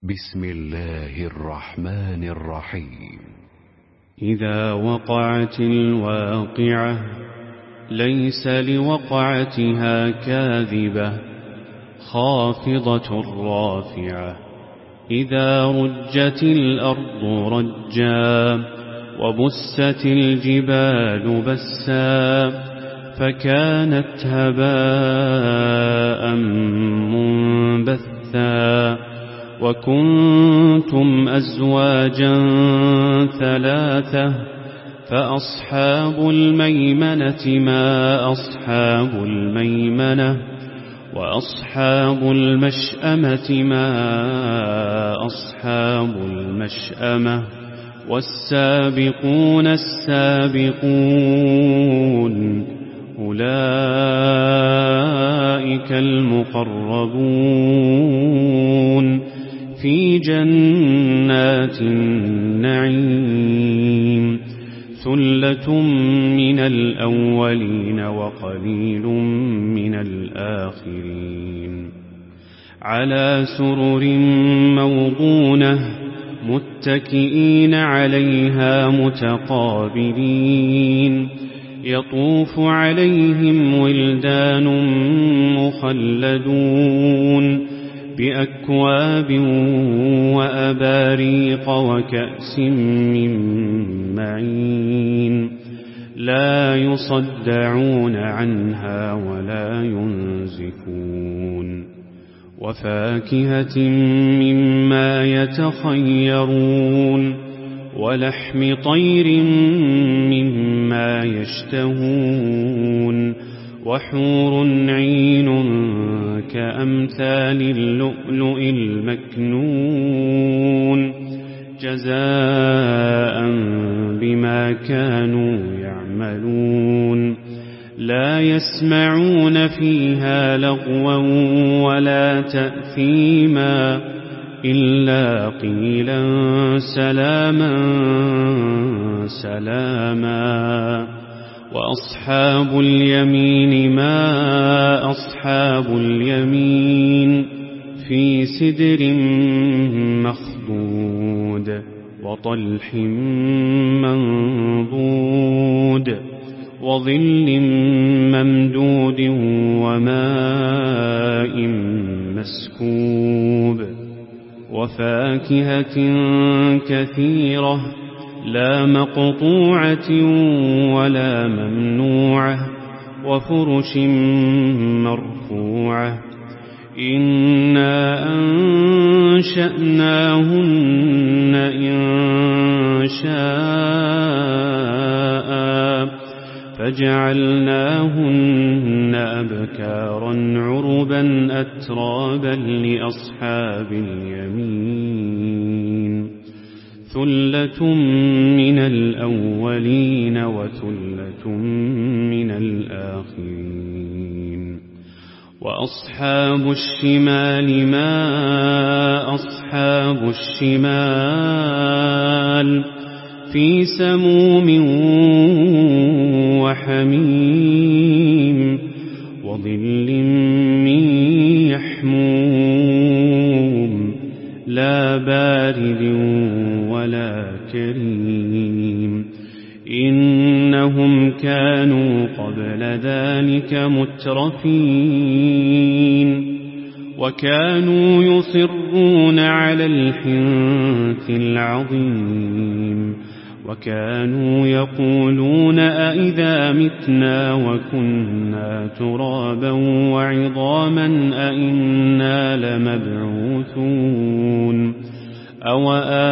بسم الله الرحمن الرحيم. إذا وقعت الواقعة ليس لوقعتها كاذبة خافضة رافعة. إذا رجت الأرض رجا وبست الجبال بسا فكانت هباء منبثا. وكنتم أزواجا ثلاثة فأصحاب الميمنة ما أصحاب الميمنة وأصحاب المشأمة ما أصحاب المشأمة والسابقون السابقون أولئك المقربون في جنات النعيم. ثلة من الأولين وقليل من الآخرين. على سرر موضونة متكئين عليها متقابلين. يطوف عليهم ولدان مخلدون بأكواب وأباريق وكأس من معين. لا يصدعون عنها ولا ينزفون. وفاكهة مما يتخيرون ولحم طير مما يشتهون. وحور عين كأمثال اللؤلؤ المكنون جزاء بما كانوا يعملون. لا يسمعون فيها لغوا ولا تأثيما إلا قيلا سلاما سلاما. وأصحاب اليمين ما أصحاب اليمين. في سدر مخضود وطلح منضود وظل ممدود وماء مسكوب. وفاكهة كثيرة لا مقطوعة ولا ممنوعة. وفرش مرفوعة. إنا أنشأناهن إنشاء فجعلناهن أبكارا عربا أترابا لأصحاب اليمين. ثلة من الأولين وثلة من الآخرين. وأصحاب الشمال ما أصحاب الشمال. في سموم وحميم وظل من يحموم لا بارد ولا كريم. إنهم كانوا قبل ذلك مترفين. وكانوا يصرون على الحنث العظيم. وكانوا يقولون أئذا متنا وكنا ترابا وعظاما أئنا لمبعوثون أو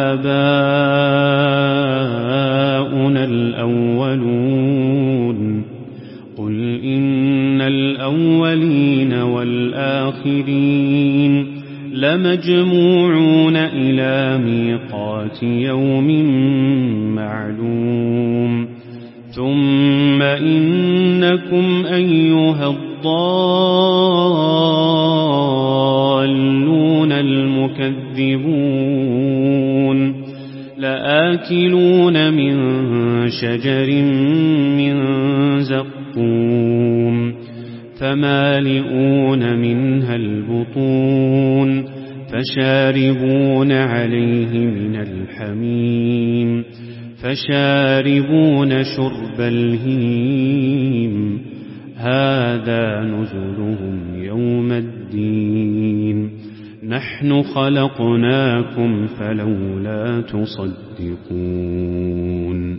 آباؤنا الأولون. قل إن الأولين والآخرين لمجموعون إلى ميقات يوم معلوم. ثم إنكم أيها الضالون المكذبون لآكلون من شجر من زقوم فمالئون منها البطون فشاربون عليه من الحميم فشاربون شرب الهيم هذا نزلهم يوم الدين نحن خلقناكم فلولا تصدقون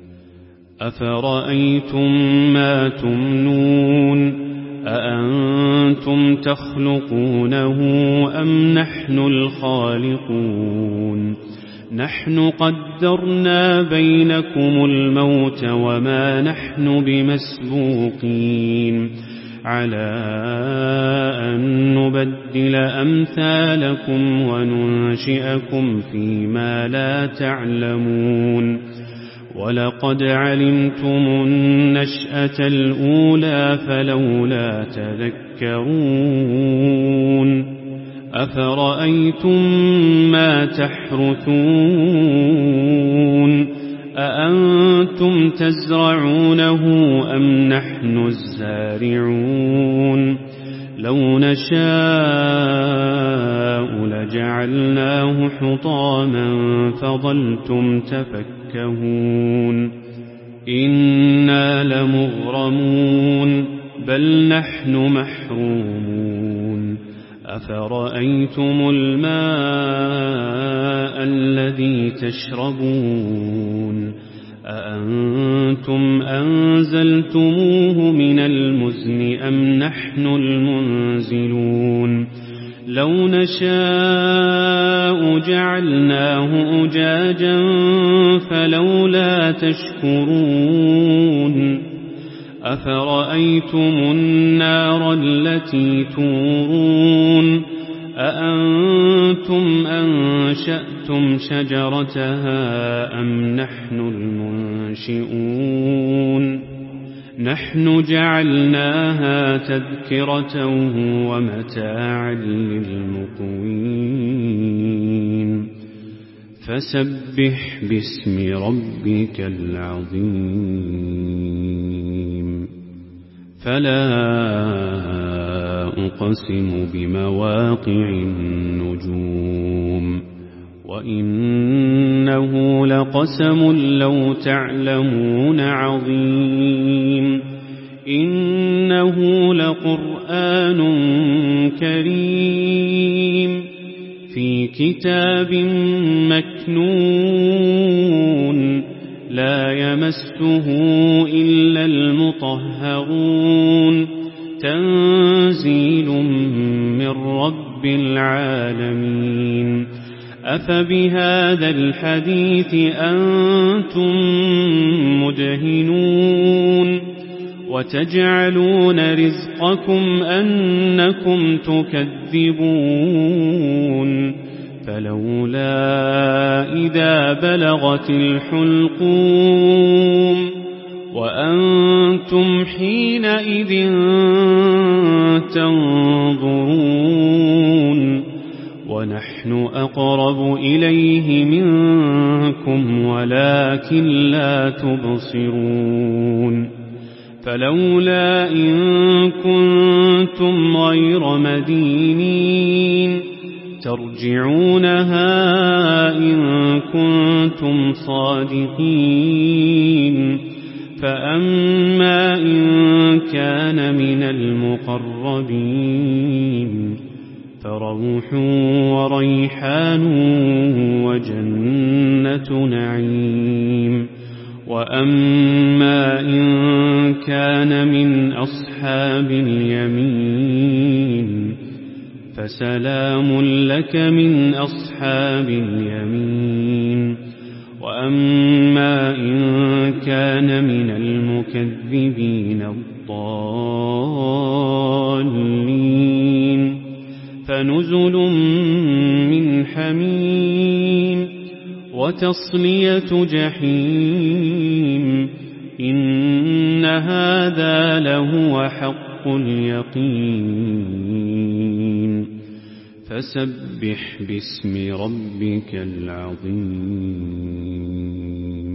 أفرأيتم ما تمنون أأنتم تخلقونه أم نحن الخالقون نحن قدرنا بينكم الموت وما نحن بمسبوقين على أن نبدل أمثالكم وننشئكم فيما لا تعلمون ولقد علمتم النشأة الأولى فلولا تذكرون أفرأيتم ما تحرثون أأنتم تزرعونه أم نحن الزارعون لو نشاء لجعلناه حطاما فظلتم تفكهون إنا لمغرمون بل نحن محرومون أفرأيتم الماء الذي تشربون أأنتم أنزلتموه من المزن أم نحن المنزلون لو نشاء جعلناه أجاجا فلولا تشكرون أفرأيتم النار التي تورون أأنتم أنشأتم شجرتها أم نحن المنشئون نحن جعلناها تذكرة ومتاعا للمقوين فسبح باسم ربك العظيم فلا أقسم بمواقع النجوم وإنه لقسم لو تعلمون عظيم إنه لقرآن كريم في كتاب مكنون لا يمسه إلا المطهرون تنزيل من رب العالمين أفبهذا الحديث أنتم مدهنون وتجعلون رزقكم أنكم تكذبون فلولا إذا بلغت الحلقوم وأنتم حينئذ تنظرون ونحن أقرب إليه منكم ولكن لا تبصرون فلولا إن كنتم غير مدينين ترجعونها إن كنتم صادقين فأما إن كان من المقربين فروح وريحان وجنة نعيم وأما إن كان من أصحاب اليمين فسلام لك من أصحاب اليمين وأما إن كان من المكذبين الضالين فنزل من حميم وتصلية جحيم إن هذا لهو حق اليقين فسبح باسم ربك العظيم